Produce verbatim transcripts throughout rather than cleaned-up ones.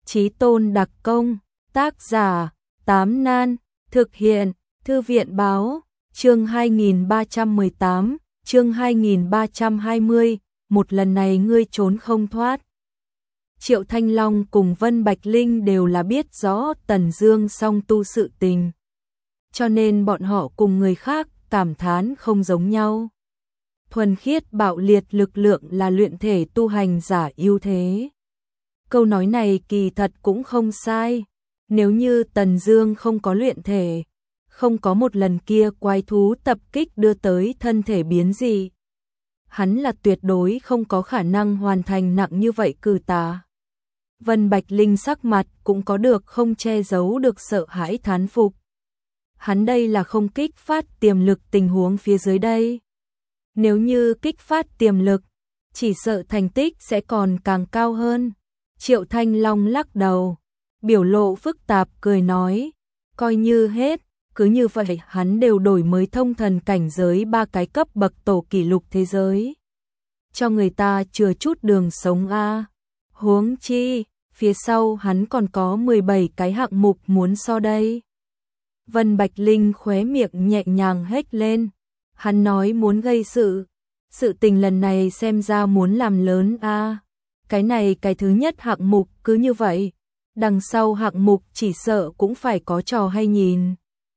Chí Tôn đặc công, tác giả, Tám Nan, thực hiện, Thư viện báo, chương hai nghìn ba trăm mười tám, chương hai nghìn ba trăm hai mươi, một lần này ngươi trốn không thoát. Triệu Thanh Long cùng Vân Bạch Linh đều là biết rõ Tần Dương song tu sự tình, cho nên bọn họ cùng người khác cảm thán không giống nhau. Thuần khiết bạo liệt lực lượng là luyện thể tu hành giả ưu thế. Câu nói này kỳ thật cũng không sai. Nếu như Tần Dương không có luyện thể, không có một lần kia quái thú tập kích đưa tới thân thể biến dị, hắn là tuyệt đối không có khả năng hoàn thành nặng như vậy cử tà. Vân Bạch Linh sắc mặt cũng có được không che giấu được sợ hãi thán phục. Hắn đây là không kích phát tiềm lực tình huống phía dưới đây. Nếu như kích phát tiềm lực, chỉ sợ thành tích sẽ còn càng cao hơn. Triệu Thanh Long lắc đầu, biểu lộ phức tạp cười nói, coi như hết, cứ như vậy hắn đều đổi mới thông thần cảnh giới ba cái cấp bậc tổ kỷ lục thế giới. Cho người ta chừa chút đường sống a. Huống chi, phía sau hắn còn có mười bảy cái hạng mục muốn so đây. Vân Bạch Linh khóe miệng nhẹ nhàng hét lên, hắn nói muốn gây sự, sự tình lần này xem ra muốn làm lớn a. Cái này cái thứ nhất hạng mục cứ như vậy, đằng sau hạng mục chỉ sợ cũng phải có trò hay nhìn.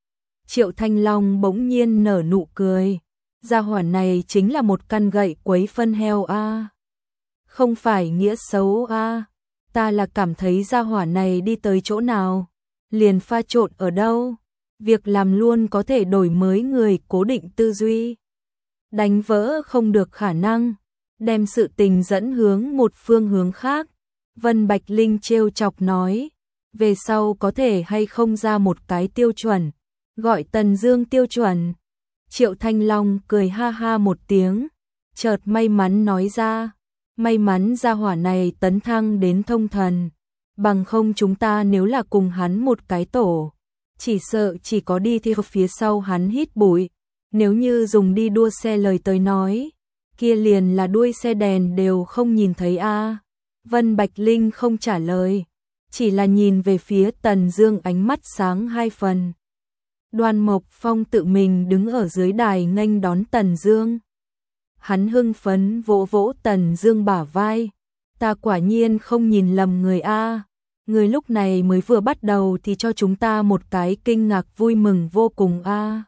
Triệu Thanh Long bỗng nhiên nở nụ cười, gia hỏa này chính là một căn gậy quấy phân heo a. Không phải nghĩa xấu a, ta là cảm thấy gia hỏa này đi tới chỗ nào, liền pha trộn ở đâu, việc làm luôn có thể đổi mới người cố định tư duy. Đánh vỡ không được khả năng, đem sự tình dẫn hướng một phương hướng khác. Vân Bạch Linh trêu chọc nói, về sau có thể hay không ra một cái tiêu chuẩn, gọi Tần Dương tiêu chuẩn. Triệu Thanh Long cười ha ha một tiếng, chợt may mắn nói ra, may mắn gia hỏa này tấn thăng đến thông thần, bằng không chúng ta nếu là cùng hắn một cái tổ, chỉ sợ chỉ có đi theo phía sau hắn hít bụi. Nếu như dùng đi đua xe lời tới nói, kia liền là đuôi xe đèn đều không nhìn thấy a. Vân Bạch Linh không trả lời, chỉ là nhìn về phía Tần Dương ánh mắt sáng hai phần. Đoan Mộc Phong tự mình đứng ở dưới đài nghênh đón Tần Dương. Hắn hưng phấn vỗ vỗ Tần Dương bả vai, ta quả nhiên không nhìn lầm người a. Người lúc này mới vừa bắt đầu thì cho chúng ta một cái kinh ngạc vui mừng vô cùng a.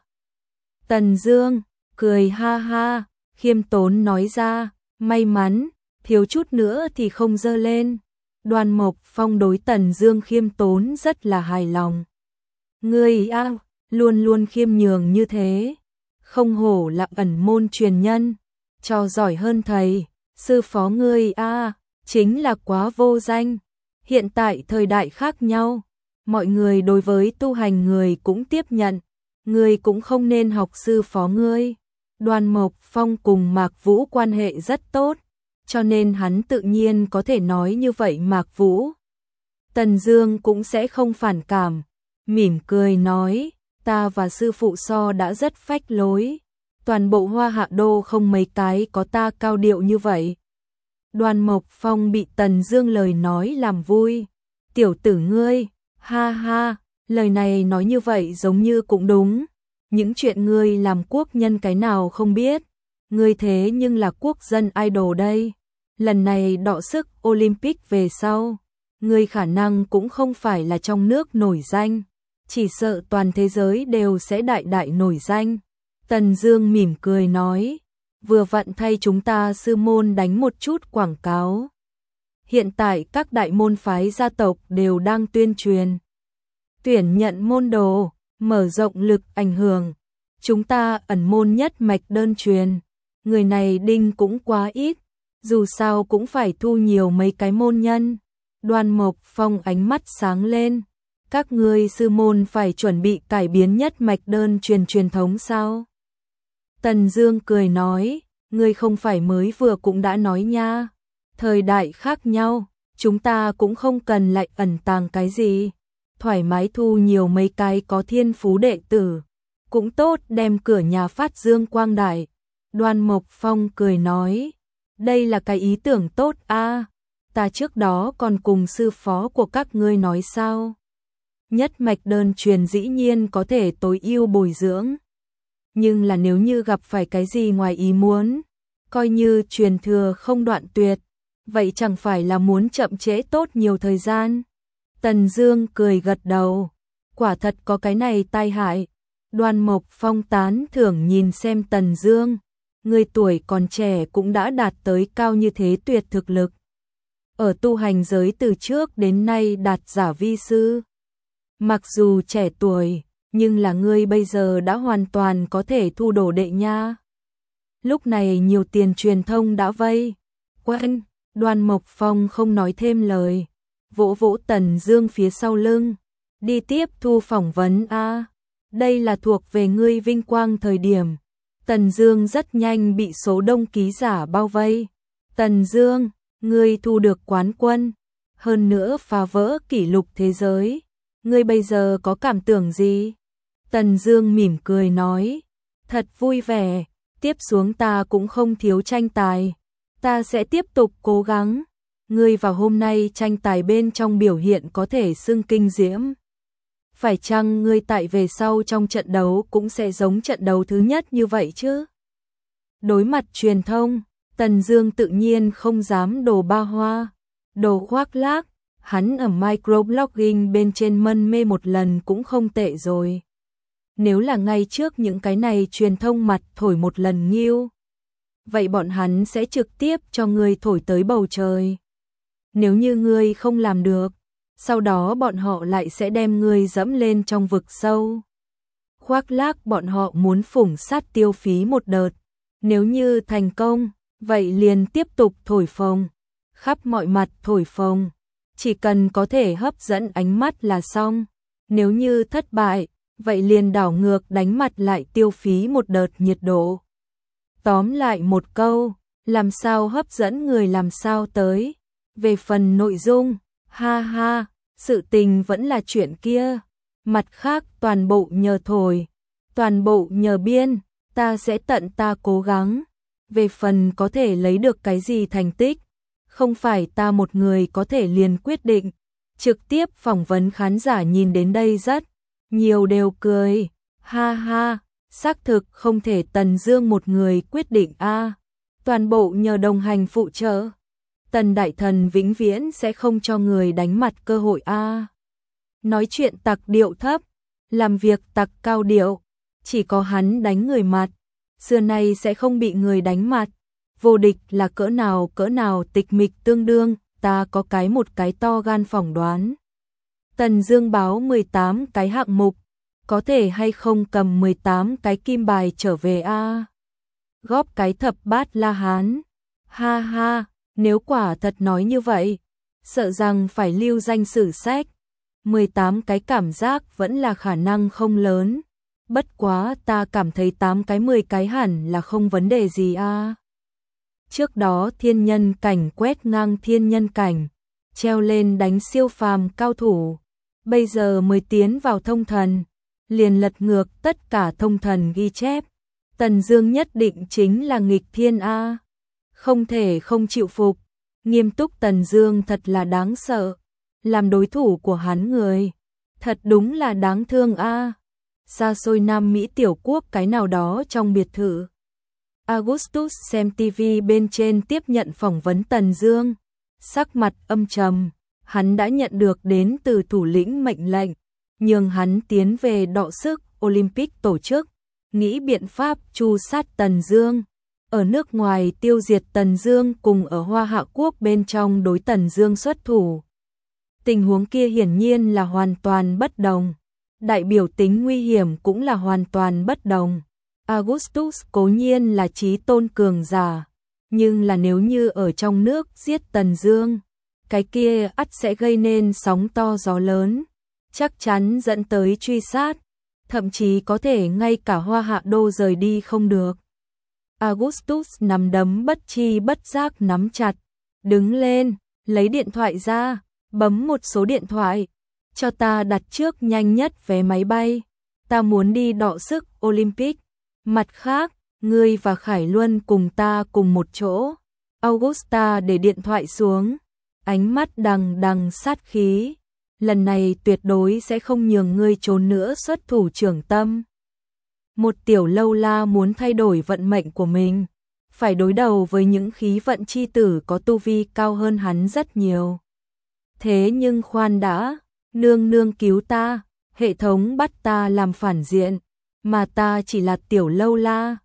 Tần Dương cười ha ha, khiêm tốn nói ra, may mắn, thiếu chút nữa thì không dơ lên. Đoan Mộc Phong đối Tần Dương khiêm tốn rất là hài lòng. Ngươi a, luôn luôn khiêm nhường như thế, không hổ là ẩn môn truyền nhân, cho giỏi hơn thầy, sư phó ngươi a, chính là quá vô danh. Hiện tại thời đại khác nhau, mọi người đối với tu hành người cũng tiếp nhận, ngươi cũng không nên học sư phó ngươi. Đoan Mộc Phong cùng Mạc Vũ quan hệ rất tốt, cho nên hắn tự nhiên có thể nói như vậy Mạc Vũ. Tần Dương cũng sẽ không phản cảm, mỉm cười nói, ta và sư phụ so đã rất phách lối, toàn bộ Hoa Hạ Đô không mấy cái có ta cao điệu như vậy. Đoan Mộc Phong bị Tần Dương lời nói làm vui, tiểu tử ngươi, ha ha, lời này nói như vậy giống như cũng đúng. Những chuyện ngươi làm quốc nhân cái nào không biết, ngươi thế nhưng là quốc dân idol đây. Lần này đọ sức Olympic về sau, ngươi khả năng cũng không phải là trong nước nổi danh, chỉ sợ toàn thế giới đều sẽ đại đại nổi danh. Tần Dương mỉm cười nói, vừa vặn thay chúng ta sư môn đánh một chút quảng cáo. Hiện tại các đại môn phái gia tộc đều đang tuyên truyền, tuyển nhận môn đồ, mở rộng lực ảnh hưởng. Chúng ta ẩn môn nhất mạch đơn truyền, người này đinh cũng quá ít, dù sao cũng phải thu nhiều mấy cái môn nhân. Đoan Mộc Phong ánh mắt sáng lên, các ngươi sư môn phải chuẩn bị cải biến nhất mạch đơn truyền truyền thống sao? Tần Dương cười nói, ngươi không phải mới vừa cũng đã nói nha, thời đại khác nhau, chúng ta cũng không cần lại ẩn tàng cái gì, thoải mái thu nhiều mấy cái có thiên phú đệ tử, cũng tốt đem cửa nhà phát dương quang đại. Đoan Mộc Phong cười nói, đây là cái ý tưởng tốt a. ta trước đó còn cùng sư phó của các ngươi nói sao? Nhất mạch đơn truyền dĩ nhiên có thể tối ưu bồi dưỡng. Nhưng là nếu như gặp phải cái gì ngoài ý muốn, coi như truyền thừa không đoạn tuyệt, vậy chẳng phải là muốn chậm trễ tốt nhiều thời gian. Tần Dương cười gật đầu, quả thật có cái này tai hại. Đoan Mộc Phong tán thưởng nhìn xem Tần Dương, người tuổi còn trẻ cũng đã đạt tới cao như thế tuyệt thực lực. Ở tu hành giới từ trước đến nay đạt giả vi sư. Mặc dù trẻ tuổi, nhưng là ngươi bây giờ đã hoàn toàn có thể thu đồ đệ nha. Lúc này nhiều tiền truyền thông đã vây quanh, Đoan Mộc Phong không nói thêm lời, vỗ vỗ Tần Dương phía sau lưng, đi tiếp thu phỏng vấn a. Đây là thuộc về ngươi vinh quang thời điểm. Tần Dương rất nhanh bị số đông ký giả bao vây. Tần Dương, ngươi thu được quán quân, hơn nữa phá vỡ kỷ lục thế giới. Ngươi bây giờ có cảm tưởng gì? Tần Dương mỉm cười nói, thật vui vẻ, tiếp xuống ta cũng không thiếu tranh tài. Ta sẽ tiếp tục cố gắng. Ngươi vào hôm nay tranh tài bên trong biểu hiện có thể xưng kinh diễm. Phải chăng ngươi tại về sau trong trận đấu cũng sẽ giống trận đấu thứ nhất như vậy chứ? Đối mặt truyền thông, Tần Dương tự nhiên không dám đồ ba hoa, đồ khoác lác, hắn ở microblogging bên trên mân mê một lần cũng không tệ rồi. Nếu là ngay trước những cái này truyền thông mặt thổi một lần nghiêu, vậy bọn hắn sẽ trực tiếp cho ngươi thổi tới bầu trời. Nếu như ngươi không làm được, sau đó bọn họ lại sẽ đem ngươi dẫm lên trong vực sâu. Khoác lác bọn họ muốn phủng sát tiêu phí một đợt, nếu như thành công, vậy liền tiếp tục thổi phồng, khắp mọi mặt thổi phồng, chỉ cần có thể hấp dẫn ánh mắt là xong. Nếu như thất bại, vậy liền đảo ngược đánh mặt lại tiêu phí một đợt nhiệt độ. Tóm lại một câu, làm sao hấp dẫn người làm sao tới. Về phần nội dung, ha ha, sự tình vẫn là chuyện kia. Mặt khác toàn bộ nhờ thổi, toàn bộ nhờ biên, ta sẽ tận ta cố gắng. Về phần có thể lấy được cái gì thành tích, không phải ta một người có thể liền quyết định. Trực tiếp phỏng vấn khán giả nhìn đến đây rất nhiều đều cười, ha ha, xác thực không thể Tần Dương một người quyết định a, toàn bộ nhờ đồng hành phụ trợ. Tần đại thần vĩnh viễn sẽ không cho người đánh mặt cơ hội a. Nói chuyện tặc điệu thấp, làm việc tặc cao điệu, chỉ có hắn đánh người mặt, xưa nay sẽ không bị người đánh mặt. Vô địch là cỡ nào cỡ nào tịch mịch tương đương, ta có cái một cái to gan phỏng đoán. Tần Dương báo mười tám cái hạng mục, có thể hay không cầm mười tám cái kim bài trở về a? Góp cái thập bát La Hán. Ha ha, nếu quả thật nói như vậy, sợ rằng phải lưu danh sử sách. mười tám cái cảm giác vẫn là khả năng không lớn. Bất quá ta cảm thấy tám cái mười cái hẳn là không vấn đề gì a. Trước đó thiên nhân cảnh quét ngang thiên nhân cảnh, treo lên đánh siêu phàm cao thủ. Bây giờ mới tiến vào thông thần, liền lật ngược tất cả thông thần ghi chép. Tần Dương nhất định chính là nghịch thiên a. Không thể không chịu phục. Nghiêm túc Tần Dương thật là đáng sợ. Làm đối thủ của hắn người, thật đúng là đáng thương a. Xa xôi Nam Mỹ tiểu quốc cái nào đó trong biệt thự. Augustus xem ti vi bên trên tiếp nhận phỏng vấn Tần Dương, sắc mặt âm trầm, hắn đã nhận được đến từ thủ lĩnh mệnh lệnh, nhường hắn tiến về đọ sức Olympic tổ chức, nghĩ biện pháp tru sát Tần Dương, ở nước ngoài tiêu diệt Tần Dương cùng ở Hoa Hạ quốc bên trong đối Tần Dương xuất thủ. Tình huống kia hiển nhiên là hoàn toàn bất đồng, đại biểu tính nguy hiểm cũng là hoàn toàn bất đồng. Augustus cố nhiên là chí tôn cường giả, nhưng là nếu như ở trong nước giết Tần Dương, cái kia ắt sẽ gây nên sóng to gió lớn, chắc chắn dẫn tới truy sát, thậm chí có thể ngay cả Hoa Hạ đô rời đi không được. Augustus nắm đấm bất chi bất giác nắm chặt, đứng lên, lấy điện thoại ra, bấm một số điện thoại, cho ta đặt trước nhanh nhất vé máy bay, ta muốn đi đọ sức Olympic. Mặt khác, ngươi và Khải Luân cùng ta cùng một chỗ. Augusta để điện thoại xuống, ánh mắt đằng đằng sát khí. Lần này tuyệt đối sẽ không nhường ngươi trốn nữa xuất thủ trưởng tâm. Một tiểu lâu la muốn thay đổi vận mệnh của mình, phải đối đầu với những khí vận chi tử có tu vi cao hơn hắn rất nhiều. Thế nhưng khoan đã, nương nương cứu ta, hệ thống bắt ta làm phản diện, mà ta chỉ là tiểu lâu la,